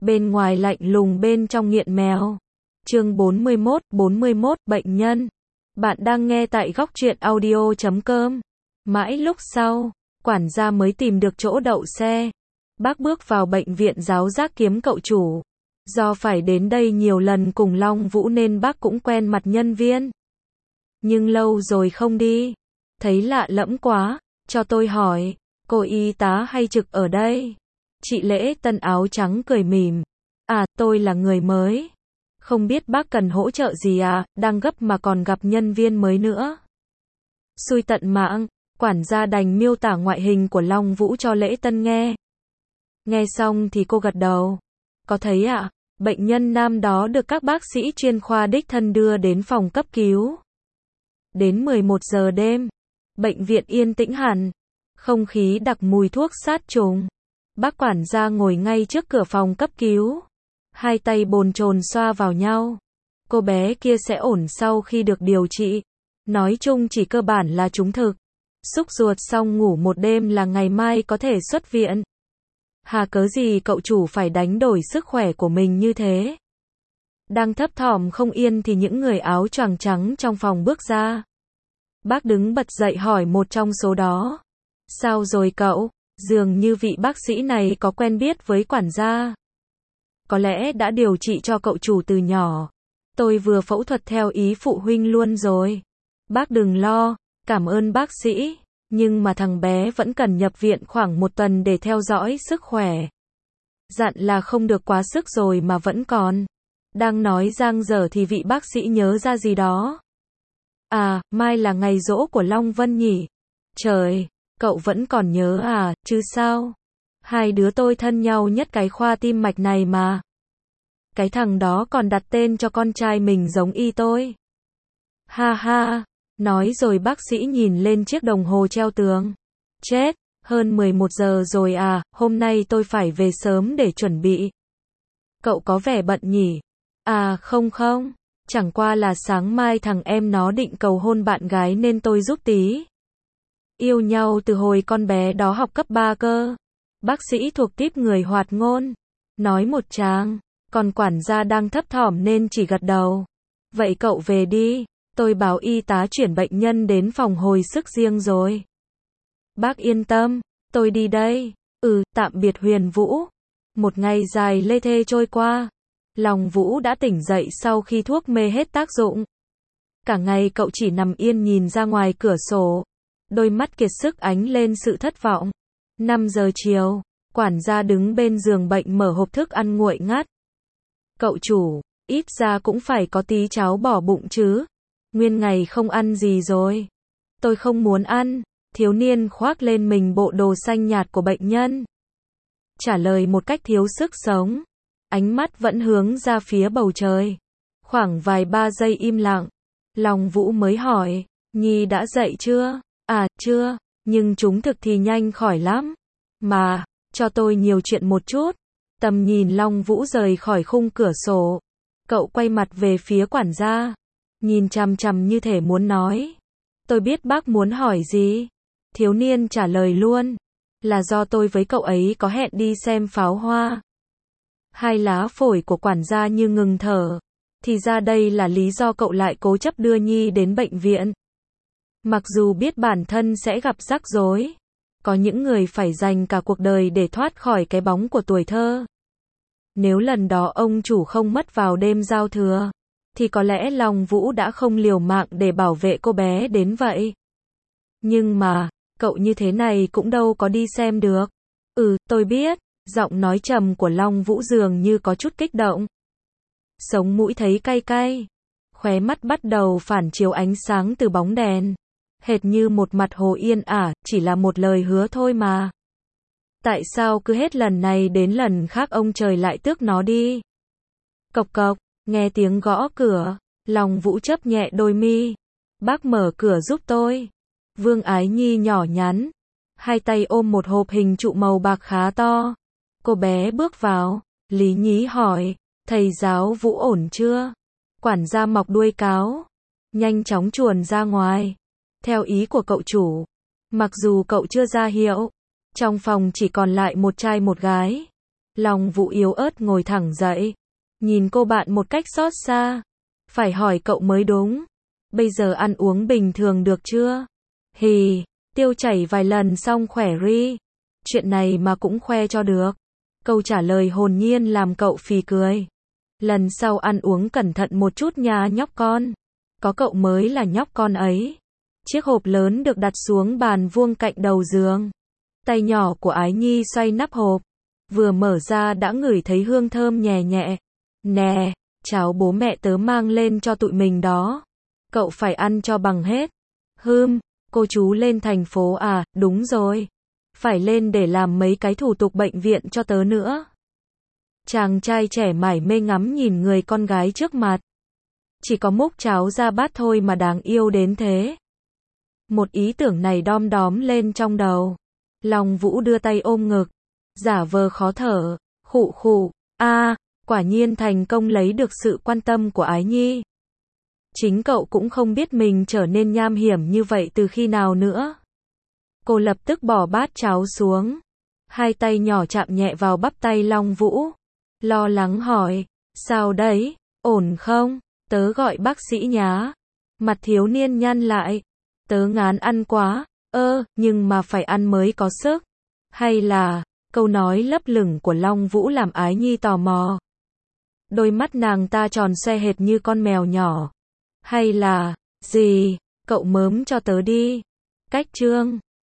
bên ngoài lạnh lùng bên trong nghiện mèo. Chương 41, bệnh nhân. Bạn đang nghe tại góc truyện audio.com. Mãi lúc sau, quản gia mới tìm được chỗ đậu xe. Bác bước vào bệnh viện giáo giác kiếm cậu chủ. Do phải đến đây nhiều lần cùng Long Vũ nên bác cũng quen mặt nhân viên. Nhưng lâu rồi không đi. Thấy lạ lẫm quá, cho tôi hỏi, cô y tá hay trực ở đây? Chị Lễ Tân áo trắng cười mỉm. À, tôi là người mới. Không biết bác cần hỗ trợ gì à, đang gấp mà còn gặp nhân viên mới nữa. Xui tận mạng, quản gia đành miêu tả ngoại hình của Long Vũ cho Lễ Tân nghe. Nghe xong thì cô gật đầu. Có thấy ạ, bệnh nhân nam đó được các bác sĩ chuyên khoa đích thân đưa đến phòng cấp cứu. Đến 11 giờ đêm, bệnh viện yên tĩnh hẳn, không khí đặc mùi thuốc sát trùng. Bác quản gia ngồi ngay trước cửa phòng cấp cứu, hai tay bồn chồn xoa vào nhau. Cô bé kia sẽ ổn sau khi được điều trị. Nói chung chỉ cơ bản là trúng thực. Xúc ruột xong ngủ một đêm là ngày mai có thể xuất viện. Hà cớ gì cậu chủ phải đánh đổi sức khỏe của mình như thế? Đang thấp thỏm không yên thì những người áo choàng trắng trong phòng bước ra. Bác đứng bật dậy hỏi một trong số đó. Sao rồi cậu? Dường như vị bác sĩ này có quen biết với quản gia. Có lẽ đã điều trị cho cậu chủ từ nhỏ. Tôi vừa phẫu thuật theo ý phụ huynh luôn rồi. Bác đừng lo, cảm ơn bác sĩ. Nhưng mà thằng bé vẫn cần nhập viện khoảng 1 tuần để theo dõi sức khỏe. Dặn là không được quá sức rồi mà vẫn còn. Đang nói dang dở thì vị bác sĩ nhớ ra gì đó. À, mai là ngày giỗ của Long Vân nhỉ? Trời, cậu vẫn còn nhớ à, chứ sao? Hai đứa tôi thân nhau nhất cái khoa tim mạch này mà. Cái thằng đó còn đặt tên cho con trai mình giống y tôi. Ha ha, nói rồi bác sĩ nhìn lên chiếc đồng hồ treo tường. Chết, hơn 11 giờ rồi à, hôm nay tôi phải về sớm để chuẩn bị. Cậu có vẻ bận nhỉ? À không, chẳng qua là sáng mai thằng em nó định cầu hôn bạn gái nên tôi giúp tí. Yêu nhau từ hồi con bé đó học cấp 3 cơ. Bác sĩ thuộc típ người hoạt ngôn. Nói một tràng, còn quản gia đang thấp thỏm nên chỉ gật đầu. Vậy cậu về đi, tôi báo y tá chuyển bệnh nhân đến phòng hồi sức riêng rồi. Bác yên tâm, tôi đi đây. Tạm biệt Huyền Vũ. Một ngày dài lê thê trôi qua. Long Vũ đã tỉnh dậy sau khi thuốc mê hết tác dụng. Cả ngày cậu chỉ nằm yên nhìn ra ngoài cửa sổ. Đôi mắt kiệt sức ánh lên sự thất vọng. 5 giờ chiều, quản gia đứng bên giường bệnh mở hộp thức ăn nguội ngắt. Cậu chủ, ít ra cũng phải có tí cháo bỏ bụng chứ. Nguyên ngày không ăn gì rồi. Tôi không muốn ăn. Thiếu niên khoác lên mình bộ đồ xanh nhạt của bệnh nhân. Trả lời một cách thiếu sức sống. Ánh mắt vẫn hướng ra phía bầu trời. Khoảng vài 3 giây im lặng. Long Vũ mới hỏi, Nhi đã dậy chưa? À, chưa, nhưng chúng thực thì nhanh khỏi lắm. Mà, cho tôi nhiều chuyện một chút. Tầm nhìn Long Vũ rời khỏi khung cửa sổ. Cậu quay mặt về phía quản gia. Nhìn chằm chằm như thể muốn nói. Tôi biết bác muốn hỏi gì. Thiếu niên trả lời luôn. Là do tôi với cậu ấy có hẹn đi xem pháo hoa. Hai lá phổi của quản gia như ngừng thở. Thì ra đây là lý do cậu lại cố chấp đưa Nhi đến bệnh viện. Mặc dù biết bản thân sẽ gặp rắc rối. Có những người phải dành cả cuộc đời để thoát khỏi cái bóng của tuổi thơ. Nếu lần đó ông chủ không mất vào đêm giao thừa, thì có lẽ Long Vũ đã không liều mạng để bảo vệ cô bé đến vậy. Nhưng mà, cậu như thế này cũng đâu có đi xem được. Tôi biết, giọng nói trầm của Long Vũ dường như có chút kích động. Sống mũi thấy cay cay. Khóe mắt bắt đầu phản chiếu ánh sáng từ bóng đèn. Hệt như một mặt hồ yên ả, chỉ là một lời hứa thôi mà. Tại sao cứ hết lần này đến lần khác ông trời lại tước nó đi? Cộc cộc, nghe tiếng gõ cửa. Long Vũ chớp nhẹ đôi mi. Bác mở cửa giúp tôi. Vương Ái Nhi nhỏ nhắn. Hai tay ôm một hộp hình trụ màu bạc khá to. Cô bé bước vào. Lý nhí hỏi. Thầy giáo Vũ ổn chưa? Quản gia mọc đuôi cáo. Nhanh chóng chuồn ra ngoài. Theo ý của cậu chủ. Mặc dù cậu chưa ra hiệu. Trong phòng chỉ còn lại một trai một gái. Long Vũ yếu ớt ngồi thẳng dậy, nhìn cô bạn một cách xót xa. Phải hỏi cậu mới đúng. Bây giờ ăn uống bình thường được chưa? Hì, tiêu chảy vài lần xong khỏe ri. Chuyện này mà cũng khoe cho được. Câu trả lời hồn nhiên làm cậu phì cười. Lần sau ăn uống cẩn thận một chút nha nhóc con. Có cậu mới là nhóc con ấy. Chiếc hộp lớn được đặt xuống bàn vuông cạnh đầu giường. Tay nhỏ của Ái Nhi xoay nắp hộp. Vừa mở ra đã ngửi thấy hương thơm nhẹ nhẹ. Nè, cháo bố mẹ tớ mang lên cho tụi mình đó. Cậu phải ăn cho bằng hết. Cô chú lên thành phố à, đúng rồi. Phải lên để làm mấy cái thủ tục bệnh viện cho tớ nữa. Chàng trai trẻ mải mê ngắm nhìn người con gái trước mặt. Chỉ có múc cháo ra bát thôi mà đáng yêu đến thế. Một ý tưởng này đom đóm lên trong đầu. Long Vũ đưa tay ôm ngực, giả vờ khó thở, khụ khụ, quả nhiên thành công lấy được sự quan tâm của Ái Nhi. Chính cậu cũng không biết mình trở nên nham hiểm như vậy từ khi nào nữa. Cô lập tức bỏ bát cháo xuống. Hai tay nhỏ chạm nhẹ vào bắp tay Long Vũ. Lo lắng hỏi, sao đấy, ổn không? Tớ gọi bác sĩ nhá. Mặt thiếu niên nhăn lại. Tớ ngán ăn quá, nhưng mà phải ăn mới có sức. Hay là, câu nói lấp lửng của Long Vũ làm Ái Nhi tò mò. Đôi mắt nàng ta tròn xoe hệt như con mèo nhỏ. Hay là, gì, cậu mớm cho tớ đi. Cách chương